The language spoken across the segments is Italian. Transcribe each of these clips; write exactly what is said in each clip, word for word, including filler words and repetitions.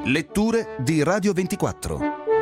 Letture di Radio ventiquattro.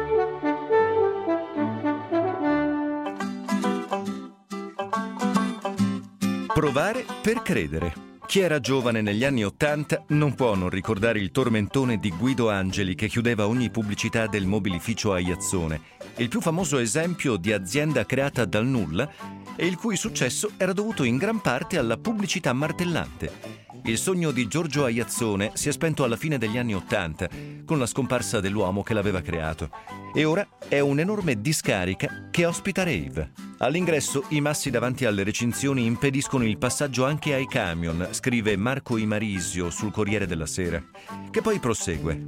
Provare per credere. Chi era giovane negli anni Ottanta non può non ricordare il tormentone di Guido Angeli che chiudeva ogni pubblicità del mobilificio Aiazzone, il più famoso esempio di azienda creata dal nulla e il cui successo era dovuto in gran parte alla pubblicità martellante. Il sogno di Giorgio Aiazzone si è spento alla fine degli anni Ottanta con la scomparsa dell'uomo che l'aveva creato e ora è un'enorme discarica che ospita rave. All'ingresso i massi davanti alle recinzioni impediscono il passaggio anche ai camion, scrive Marco Imarisio sul Corriere della Sera, che poi prosegue.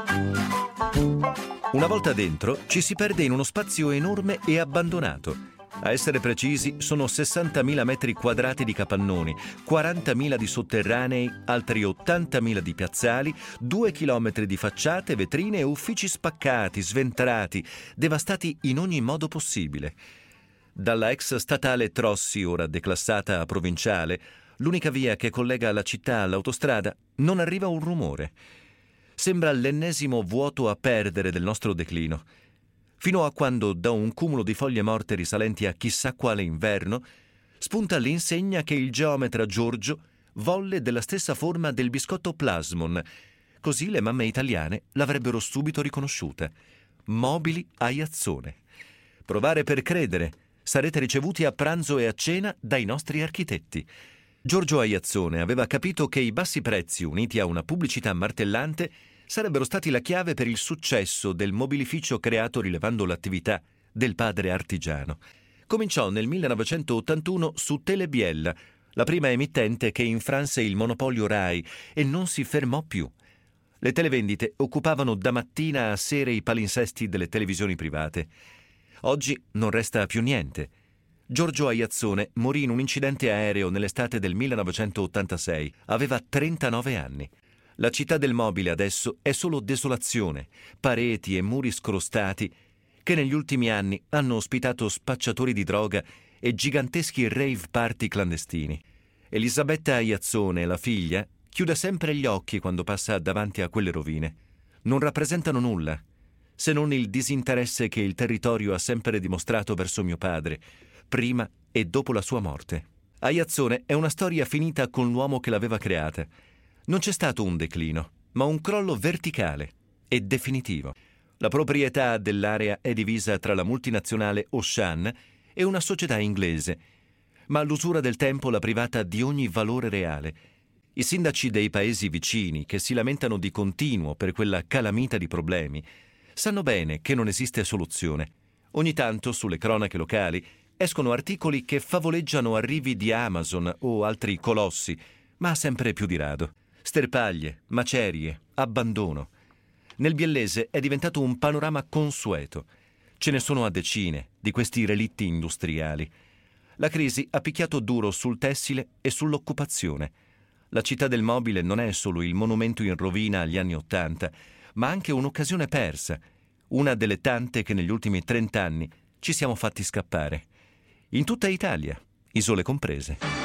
Una volta dentro ci si perde in uno spazio enorme e abbandonato. A essere precisi, sono sessantamila metri quadrati di capannoni, quarantamila di sotterranei, altri ottantamila di piazzali, due chilometri di facciate, vetrine e uffici spaccati, sventrati, devastati in ogni modo possibile. Dalla ex statale Trossi, ora declassata a provinciale, l'unica via che collega la città all'autostrada, non arriva un rumore. Sembra l'ennesimo vuoto a perdere del nostro declino. Fino a quando, da un cumulo di foglie morte risalenti a chissà quale inverno, spunta l'insegna che il geometra Giorgio volle della stessa forma del biscotto Plasmon, così le mamme italiane l'avrebbero subito riconosciuta. Mobili Aiazzone. Provare per credere, sarete ricevuti a pranzo e a cena dai nostri architetti. Giorgio Aiazzone aveva capito che i bassi prezzi uniti a una pubblicità martellante sarebbero stati la chiave per il successo del mobilificio creato rilevando l'attività del padre artigiano. Cominciò nel millenovecentottantuno su Telebiella, la prima emittente che infranse il monopolio Rai, e non si fermò più. Le televendite occupavano da mattina a sera i palinsesti delle televisioni private. Oggi non resta più niente. Giorgio Aiazzone morì in un incidente aereo nell'estate del millenovecentottantasei. Aveva trentanove anni. La città del mobile adesso è solo desolazione, pareti e muri scrostati che negli ultimi anni hanno ospitato spacciatori di droga e giganteschi rave party clandestini. Elisabetta Aiazzone, la figlia, chiude sempre gli occhi quando passa davanti a quelle rovine. Non rappresentano nulla, se non il disinteresse che il territorio ha sempre dimostrato verso mio padre, prima e dopo la sua morte. Aiazzone è una storia finita con l'uomo che l'aveva creata. Non c'è stato un declino, ma un crollo verticale e definitivo. La proprietà dell'area è divisa tra la multinazionale Auchan e una società inglese, ma all'usura del tempo l'ha privata di ogni valore reale. I sindaci dei paesi vicini, che si lamentano di continuo per quella calamita di problemi, sanno bene che non esiste soluzione. Ogni tanto, sulle cronache locali, escono articoli che favoleggiano arrivi di Amazon o altri colossi, ma sempre più di rado. Sterpaglie, macerie, abbandono. Nel biellese è diventato un panorama consueto. Ce ne sono a decine di questi relitti industriali. La crisi ha picchiato duro sul tessile e sull'occupazione. La città del mobile non è solo il monumento in rovina agli anni Ottanta, ma anche un'occasione persa, una delle tante che negli ultimi trent'anni ci siamo fatti scappare. In tutta Italia, isole comprese.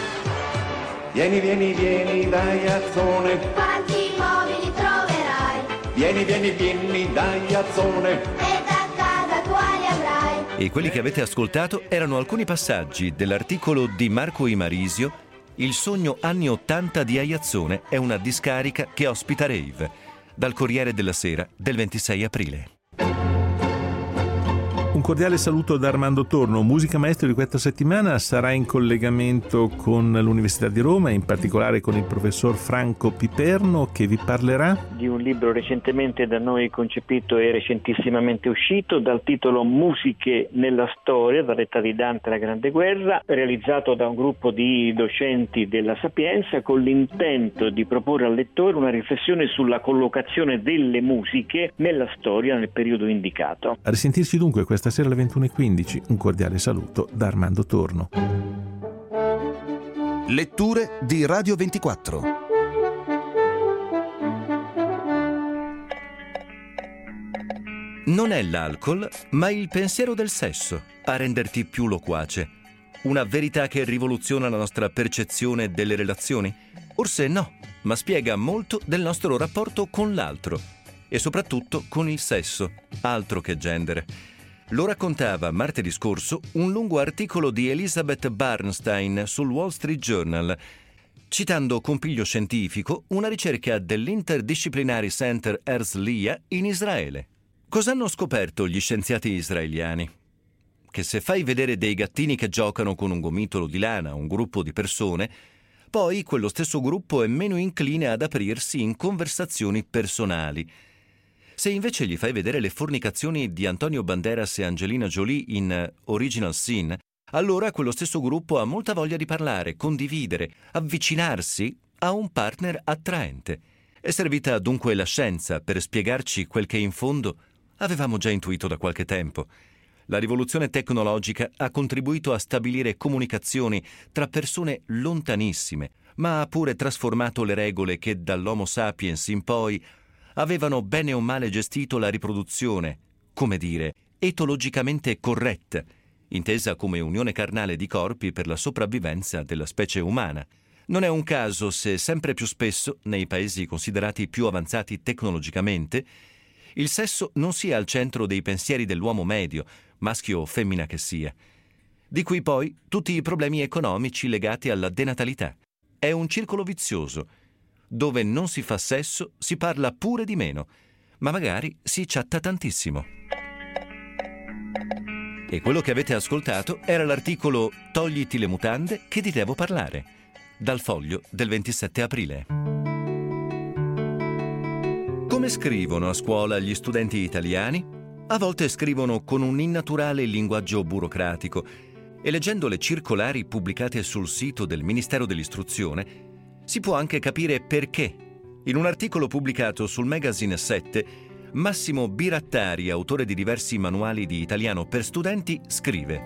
Vieni, vieni, vieni da Aiazzone. Quanti mobili troverai? Vieni, vieni, vieni da Aiazzone. E da casa quali avrai? E quelli che avete ascoltato erano alcuni passaggi dell'articolo di Marco Imarisio Il sogno anni Ottanta di Aiazzone è una discarica che ospita rave, dal Corriere della Sera del ventisei aprile. Un cordiale saluto da Armando Torno. Musica maestro di questa settimana sarà in collegamento con l'Università di Roma, in particolare con il professor Franco Piperno, che vi parlerà di un libro recentemente da noi concepito e recentissimamente uscito dal titolo Musiche nella storia, dall'età di Dante alla Grande Guerra, realizzato da un gruppo di docenti della Sapienza con l'intento di proporre al lettore una riflessione sulla collocazione delle musiche nella storia nel periodo indicato. A risentirci dunque questa sera alle ventuno e quindici. Un cordiale saluto da Armando Torno. Letture di Radio ventiquattro. Non è l'alcol, ma il pensiero del sesso a renderti più loquace. Una verità che rivoluziona la nostra percezione delle relazioni? Forse no, ma spiega molto del nostro rapporto con l'altro. e soprattutto con il sesso, altro che gender. Lo raccontava martedì scorso un lungo articolo di Elizabeth Bernstein sul Wall Street Journal, citando con piglio scientifico una ricerca dell'Interdisciplinary Center Herzliya in Israele. Cosa hanno scoperto gli scienziati israeliani? Che se fai vedere dei gattini che giocano con un gomitolo di lana a un gruppo di persone, poi quello stesso gruppo è meno incline ad aprirsi in conversazioni personali. Se invece gli fai vedere le fornicazioni di Antonio Banderas e Angelina Jolie in Original Sin, allora quello stesso gruppo ha molta voglia di parlare, condividere, avvicinarsi a un partner attraente. È servita dunque la scienza per spiegarci quel che in fondo avevamo già intuito da qualche tempo. La rivoluzione tecnologica ha contribuito a stabilire comunicazioni tra persone lontanissime, ma ha pure trasformato le regole che dall'Homo sapiens in poi avevano bene o male gestito la riproduzione, come dire, etologicamente corretta, intesa come unione carnale di corpi per la sopravvivenza della specie umana. Non è un caso se sempre più spesso, nei paesi considerati più avanzati tecnologicamente, il sesso non sia al centro dei pensieri dell'uomo medio, maschio o femmina che sia. Di qui poi tutti i problemi economici legati alla denatalità. È un circolo vizioso. Dove non si fa sesso si parla pure di meno, ma magari si chatta tantissimo. E quello che avete ascoltato era l'articolo Togliti le mutande che ti devo parlare, dal Foglio del ventisette aprile. Come scrivono a scuola gli studenti italiani? A volte scrivono con un innaturale linguaggio burocratico e leggendo le circolari pubblicate sul sito del Ministero dell'Istruzione si può anche capire perché. In un articolo pubblicato sul Magazine sette, Massimo Birattari, autore di diversi manuali di italiano per studenti, scrive: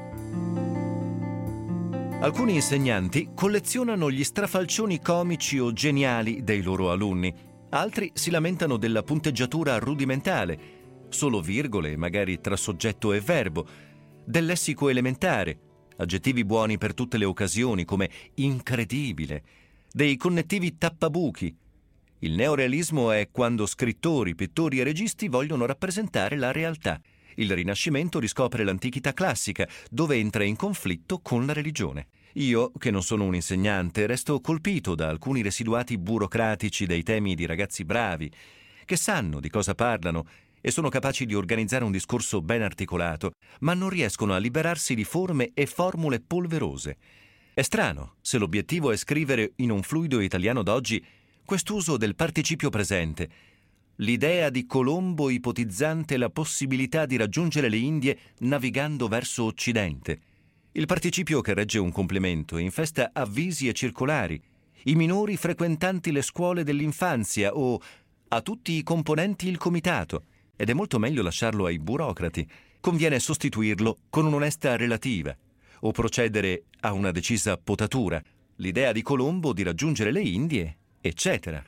alcuni insegnanti collezionano gli strafalcioni comici o geniali dei loro alunni, altri si lamentano della punteggiatura rudimentale, solo virgole, magari tra soggetto e verbo, del lessico elementare, aggettivi buoni per tutte le occasioni come incredibile, dei connettivi tappabuchi. Il neorealismo è quando scrittori, pittori e registi vogliono rappresentare la realtà. Il Rinascimento riscopre l'antichità classica, dove entra in conflitto con la religione. Io, che non sono un insegnante, resto colpito da alcuni residuati burocratici dei temi di ragazzi bravi, che sanno di cosa parlano e sono capaci di organizzare un discorso ben articolato, ma non riescono a liberarsi di forme e formule polverose. È strano, se l'obiettivo è scrivere in un fluido italiano d'oggi, quest'uso del participio presente, l'idea di Colombo ipotizzante la possibilità di raggiungere le Indie navigando verso Occidente, il participio che regge un complemento infesta avvisi e circolari, i minori frequentanti le scuole dell'infanzia o a tutti i componenti il comitato, ed è molto meglio lasciarlo ai burocrati. Conviene sostituirlo con un'onesta relativa, o procedere a una decisa potatura, l'idea di Colombo di raggiungere le Indie, eccetera.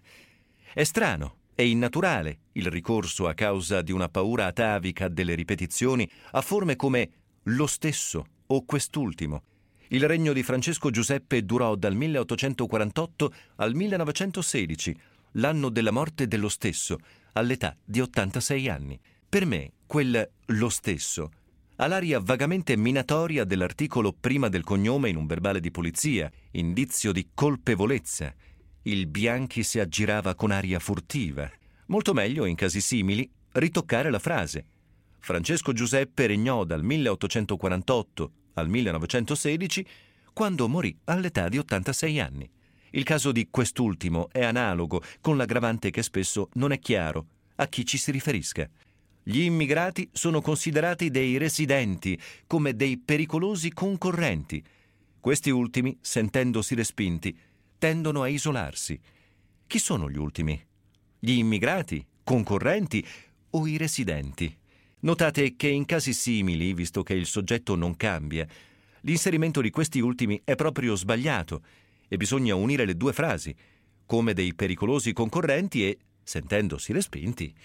È strano e innaturale il ricorso a causa di una paura atavica delle ripetizioni a forme come lo stesso o quest'ultimo. Il regno di Francesco Giuseppe durò dal milleottocentoquarantotto al millenovecentosedici, l'anno della morte dello stesso, all'età di ottantasei anni. Per me, quel lo stesso ha l'aria vagamente minatoria dell'articolo prima del cognome in un verbale di polizia, indizio di colpevolezza. Il Bianchi si aggirava con aria furtiva. Molto meglio, in casi simili, ritoccare la frase. Francesco Giuseppe regnò dal milleottocentoquarantotto al millenovecentosedici, quando morì all'età di ottantasei anni. Il caso di quest'ultimo è analogo, con l'aggravante che spesso non è chiaro a chi ci si riferisca. Gli immigrati sono considerati dei residenti, come dei pericolosi concorrenti. Questi ultimi, sentendosi respinti, tendono a isolarsi. Chi sono gli ultimi? Gli immigrati, concorrenti o i residenti? Notate che in casi simili, visto che il soggetto non cambia, l'inserimento di questi ultimi è proprio sbagliato e bisogna unire le due frasi, come dei pericolosi concorrenti e sentendosi respinti.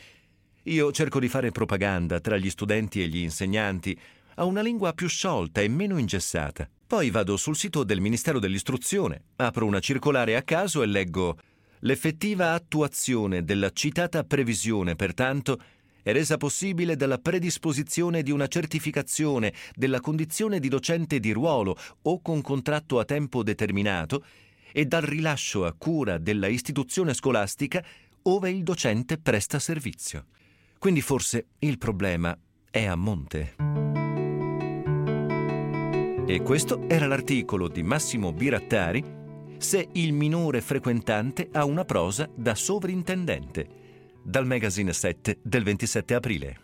Io cerco di fare propaganda tra gli studenti e gli insegnanti a una lingua più sciolta e meno ingessata. Poi vado sul sito del Ministero dell'Istruzione, apro una circolare a caso e leggo L'effettiva attuazione della citata previsione, pertanto, è resa possibile dalla predisposizione di una certificazione della condizione di docente di ruolo o con contratto a tempo determinato e dal rilascio a cura della istituzione scolastica ove il docente presta servizio. Quindi forse il problema è a monte. E questo era l'articolo di Massimo Birattari, Se il minore frequentante ha una prosa da sovrintendente, dal Magazine sette del ventisette aprile.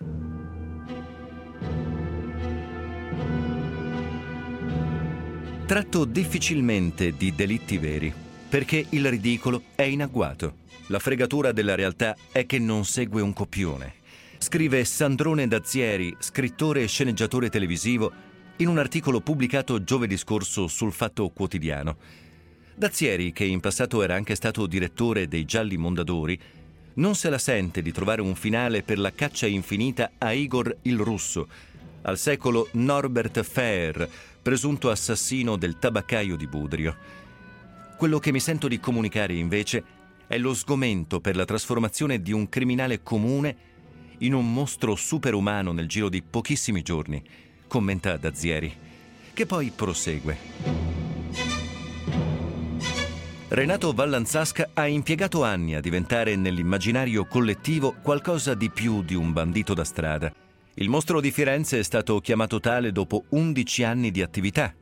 Tratto difficilmente di delitti veri, perché il ridicolo è in agguato. La fregatura della realtà è che non segue un copione. Scrive Sandrone Dazieri, scrittore e sceneggiatore televisivo, in un articolo pubblicato giovedì scorso sul Fatto Quotidiano. Dazieri, che in passato era anche stato direttore dei Gialli Mondadori, non se la sente di trovare un finale per la caccia infinita a Igor il Russo, al secolo Norbert Fehr, presunto assassino del tabaccaio di Budrio. Quello che mi sento di comunicare, invece, è lo sgomento per la trasformazione di un criminale comune in un mostro superumano nel giro di pochissimi giorni, commenta Dazieri, che poi prosegue. Renato Vallanzasca ha impiegato anni a diventare nell'immaginario collettivo qualcosa di più di un bandito da strada. Il mostro di Firenze è stato chiamato tale dopo undici anni di attività.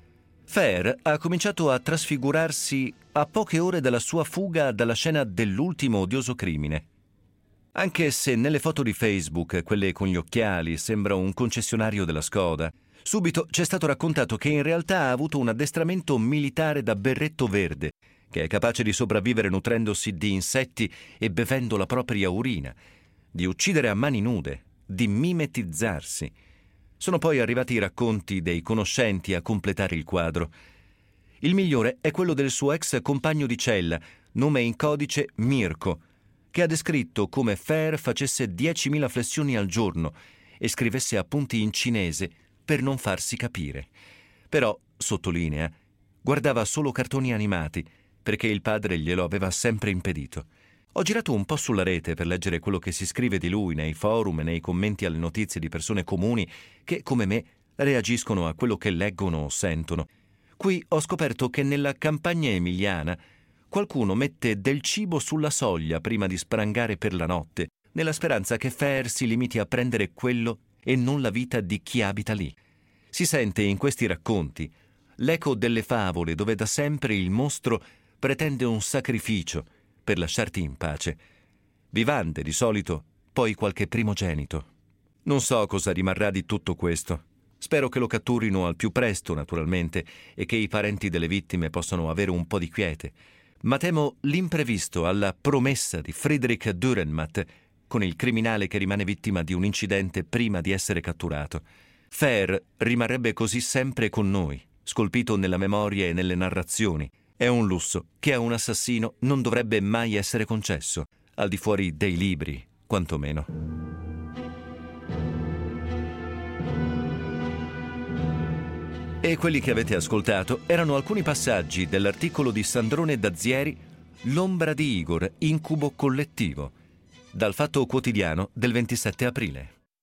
Fehr ha cominciato a trasfigurarsi a poche ore dalla sua fuga dalla scena dell'ultimo odioso crimine. Anche se nelle foto di Facebook, quelle con gli occhiali, sembra un concessionario della Skoda, subito ci è stato raccontato che in realtà ha avuto un addestramento militare da berretto verde, che è capace di sopravvivere nutrendosi di insetti e bevendo la propria urina, di uccidere a mani nude, di mimetizzarsi. Sono poi arrivati i racconti dei conoscenti a completare il quadro. Il migliore è quello del suo ex compagno di cella, nome in codice Mirko, che ha descritto come Fehr facesse diecimila flessioni al giorno e scrivesse appunti in cinese per non farsi capire. Però, sottolinea, guardava solo cartoni animati, perché il padre glielo aveva sempre impedito. Ho girato un po' sulla rete per leggere quello che si scrive di lui nei forum e nei commenti alle notizie di persone comuni che, come me, reagiscono a quello che leggono o sentono. Qui ho scoperto che nella campagna emiliana qualcuno mette del cibo sulla soglia prima di sprangare per la notte, nella speranza che Fehr si limiti a prendere quello e non la vita di chi abita lì. Si sente in questi racconti l'eco delle favole dove da sempre il mostro pretende un sacrificio per lasciarti in pace. Vivande, di solito, poi qualche primogenito. Non so cosa rimarrà di tutto questo. Spero che lo catturino al più presto, naturalmente, e che i parenti delle vittime possano avere un po' di quiete. Ma temo l'imprevisto alla promessa di Friedrich Dürrenmatt con il criminale che rimane vittima di un incidente prima di essere catturato. Fehr rimarrebbe così sempre con noi, scolpito nella memoria e nelle narrazioni. È un lusso che a un assassino non dovrebbe mai essere concesso, al di fuori dei libri, quantomeno. E quelli che avete ascoltato erano alcuni passaggi dell'articolo di Sandrone Dazieri L'ombra di Igor, incubo collettivo, dal Fatto Quotidiano del ventisette aprile.